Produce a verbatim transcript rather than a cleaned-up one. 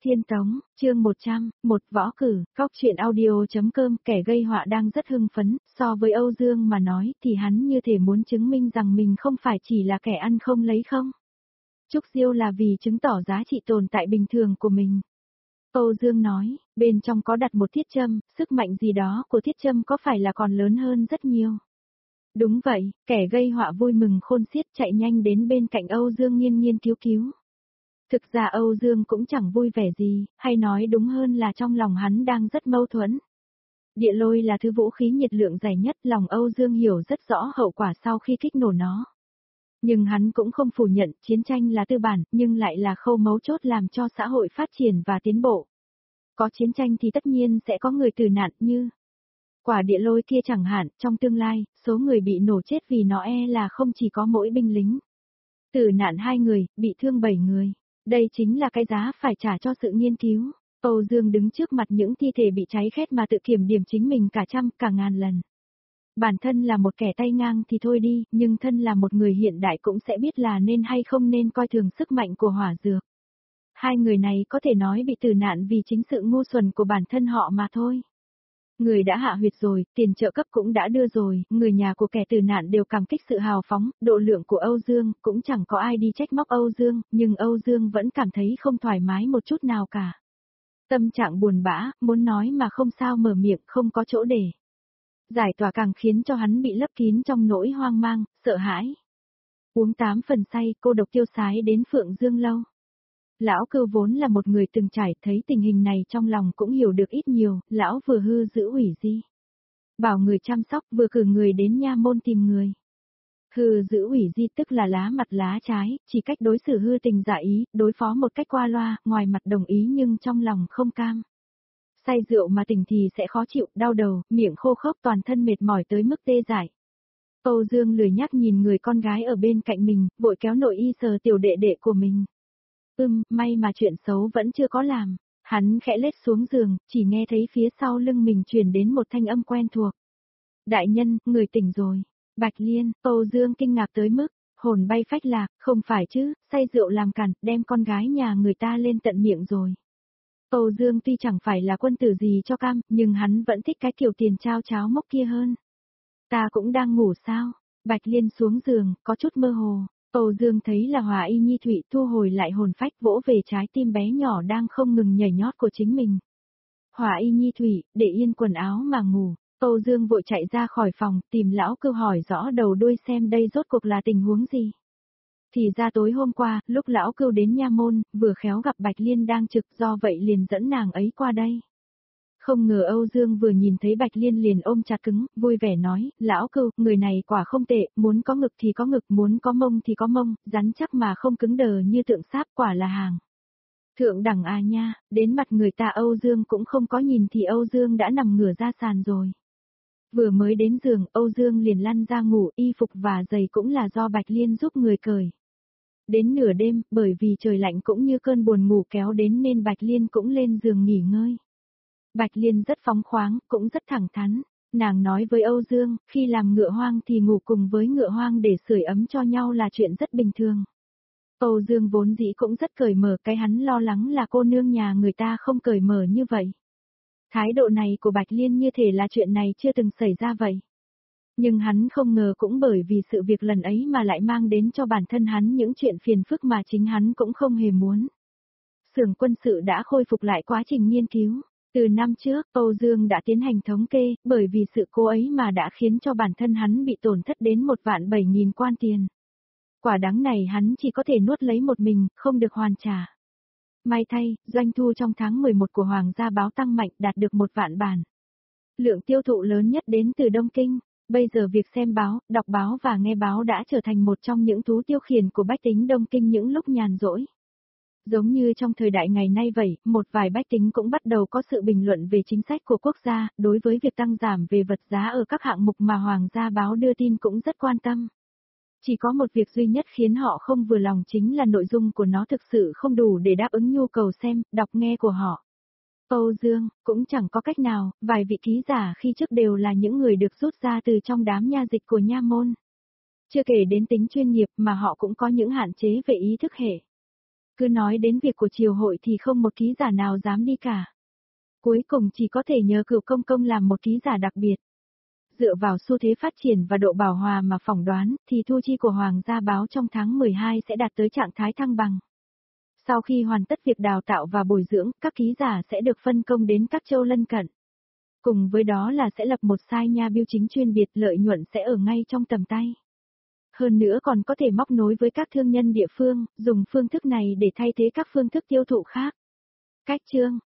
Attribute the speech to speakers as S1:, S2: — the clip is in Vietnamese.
S1: Tiên Tống, chương một trăm, một võ cử, góc truyện audio.com. Kẻ gây họa đang rất hưng phấn, so với Âu Dương mà nói thì hắn như thể muốn chứng minh rằng mình không phải chỉ là kẻ ăn không lấy không. Trúc Diêu là vì chứng tỏ giá trị tồn tại bình thường của mình. Âu Dương nói, bên trong có đặt một thiết châm, sức mạnh gì đó của thiết châm có phải là còn lớn hơn rất nhiều. Đúng vậy, kẻ gây họa vui mừng khôn xiết chạy nhanh đến bên cạnh Âu Dương nghiên nghiên cứu cứu. Thực ra Âu Dương cũng chẳng vui vẻ gì, hay nói đúng hơn là trong lòng hắn đang rất mâu thuẫn. Địa lôi là thứ vũ khí nhiệt lượng dày nhất, lòng Âu Dương hiểu rất rõ hậu quả sau khi kích nổ nó. Nhưng hắn cũng không phủ nhận chiến tranh là tư bản, nhưng lại là khâu mấu chốt làm cho xã hội phát triển và tiến bộ. Có chiến tranh thì tất nhiên sẽ có người tử nạn như quả địa lôi kia chẳng hạn, trong tương lai, số người bị nổ chết vì nó e là không chỉ có mỗi binh lính. Tử nạn hai người, bị thương bảy người. Đây chính là cái giá phải trả cho sự nghiên cứu. Âu Dương đứng trước mặt những thi thể bị cháy khét mà tự kiểm điểm chính mình cả trăm, cả ngàn lần. Bản thân là một kẻ tay ngang thì thôi đi, nhưng thân là một người hiện đại cũng sẽ biết là nên hay không nên coi thường sức mạnh của hỏa dược. Hai người này có thể nói bị tử nạn vì chính sự ngu xuẩn của bản thân họ mà thôi. Người đã hạ huyệt rồi, tiền trợ cấp cũng đã đưa rồi, người nhà của kẻ tử nạn đều cảm kích sự hào phóng, độ lượng của Âu Dương, cũng chẳng có ai đi trách móc Âu Dương, nhưng Âu Dương vẫn cảm thấy không thoải mái một chút nào cả. Tâm trạng buồn bã, muốn nói mà không sao mở miệng, không có chỗ để giải tỏa, càng khiến cho hắn bị lấp kín trong nỗi hoang mang, sợ hãi. Uống tám phần say, cô độc tiêu sái đến Phượng Dương Lâu. Lão Cưu vốn là một người từng trải, thấy tình hình này trong lòng cũng hiểu được ít nhiều, lão vừa hư giữ ủy di. Bảo người chăm sóc, vừa cử người đến nha môn tìm người. Hư giữ ủy di tức là lá mặt lá trái, chỉ cách đối xử hư tình giả ý, đối phó một cách qua loa, ngoài mặt đồng ý nhưng trong lòng không cam. Say rượu mà tỉnh thì sẽ khó chịu, đau đầu, miệng khô khốc, toàn thân mệt mỏi tới mức tê dại. Âu Dương lười nhác nhìn người con gái ở bên cạnh mình, vội kéo nội y sờ tiểu đệ đệ của mình. Ừm, may mà chuyện xấu vẫn chưa có làm. Hắn khẽ lết xuống giường, chỉ nghe thấy phía sau lưng mình truyền đến một thanh âm quen thuộc. Đại nhân, người tỉnh rồi. Bạch Liên, Âu Dương kinh ngạc tới mức hồn bay phách lạc, không phải chứ, say rượu làm cản, đem con gái nhà người ta lên tận miệng rồi. Âu Dương tuy chẳng phải là quân tử gì cho cam, nhưng hắn vẫn thích cái kiểu tiền trao cháo mốc kia hơn. Ta cũng đang ngủ sao? Bạch Liên xuống giường, có chút mơ hồ. Âu Dương thấy là Hòa Y Nhi Thụy thu hồi lại hồn phách, vỗ về trái tim bé nhỏ đang không ngừng nhảy nhót của chính mình. Hòa Y Nhi Thụy, để yên quần áo mà ngủ. Âu Dương vội chạy ra khỏi phòng, tìm lão Cưu hỏi rõ đầu đuôi xem đây rốt cuộc là tình huống gì. Thì ra tối hôm qua, lúc lão Cưu đến nha môn, vừa khéo gặp Bạch Liên đang trực, do vậy liền dẫn nàng ấy qua đây. Không ngờ Âu Dương vừa nhìn thấy Bạch Liên liền ôm chặt cứng, vui vẻ nói, lão Cưu, người này quả không tệ, muốn có ngực thì có ngực, muốn có mông thì có mông, rắn chắc mà không cứng đờ như tượng sáp, quả là hàng. Thượng đẳng à nha, đến mặt người ta Âu Dương cũng không có nhìn thì Âu Dương đã nằm ngửa ra sàn rồi. Vừa mới đến giường, Âu Dương liền lăn ra ngủ, y phục và giày cũng là do Bạch Liên giúp người cởi. Đến nửa đêm, bởi vì trời lạnh cũng như cơn buồn ngủ kéo đến nên Bạch Liên cũng lên giường nghỉ ngơi. Bạch Liên rất phóng khoáng, cũng rất thẳng thắn. Nàng nói với Âu Dương, khi làm ngựa hoang thì ngủ cùng với ngựa hoang để sưởi ấm cho nhau là chuyện rất bình thường. Âu Dương vốn dĩ cũng rất cởi mở, cái hắn lo lắng là cô nương nhà người ta không cởi mở như vậy. Thái độ này của Bạch Liên như thể là chuyện này chưa từng xảy ra vậy. Nhưng hắn không ngờ cũng bởi vì sự việc lần ấy mà lại mang đến cho bản thân hắn những chuyện phiền phức mà chính hắn cũng không hề muốn. Xưởng quân sự đã khôi phục lại quá trình nghiên cứu. Từ năm trước, Âu Dương đã tiến hành thống kê, bởi vì sự cố ấy mà đã khiến cho bản thân hắn bị tổn thất đến một vạn bảy nghìn quan tiền. Quả đáng này hắn chỉ có thể nuốt lấy một mình, không được hoàn trả. May thay, doanh thu trong tháng mười một của Hoàng gia báo tăng mạnh, đạt được một vạn bản. Lượng tiêu thụ lớn nhất đến từ Đông Kinh. Bây giờ việc xem báo, đọc báo và nghe báo đã trở thành một trong những thú tiêu khiển của bách tính Đông Kinh những lúc nhàn rỗi. Giống như trong thời đại ngày nay vậy, một vài bách tính cũng bắt đầu có sự bình luận về chính sách của quốc gia, đối với việc tăng giảm về vật giá ở các hạng mục mà Hoàng gia báo đưa tin cũng rất quan tâm. Chỉ có một việc duy nhất khiến họ không vừa lòng chính là nội dung của nó thực sự không đủ để đáp ứng nhu cầu xem, đọc nghe của họ. Âu Dương, cũng chẳng có cách nào, vài vị ký giả khi trước đều là những người được rút ra từ trong đám nha dịch của nha môn. Chưa kể đến tính chuyên nghiệp mà họ cũng có những hạn chế về ý thức hệ. Cứ nói đến việc của triều hội thì không một ký giả nào dám đi cả. Cuối cùng chỉ có thể nhờ Cửu Công Công làm một ký giả đặc biệt. Dựa vào xu thế phát triển và độ bảo hòa mà phỏng đoán, thì thu chi của Hoàng gia báo trong tháng mười hai sẽ đạt tới trạng thái thăng bằng. Sau khi hoàn tất việc đào tạo và bồi dưỡng, các ký giả sẽ được phân công đến các châu lân cận. Cùng với đó là sẽ lập một sai nha bưu chính chuyên biệt, lợi nhuận sẽ ở ngay trong tầm tay. Hơn nữa còn có thể móc nối với các thương nhân địa phương, dùng phương thức này để thay thế các phương thức tiêu thụ khác. Cách chương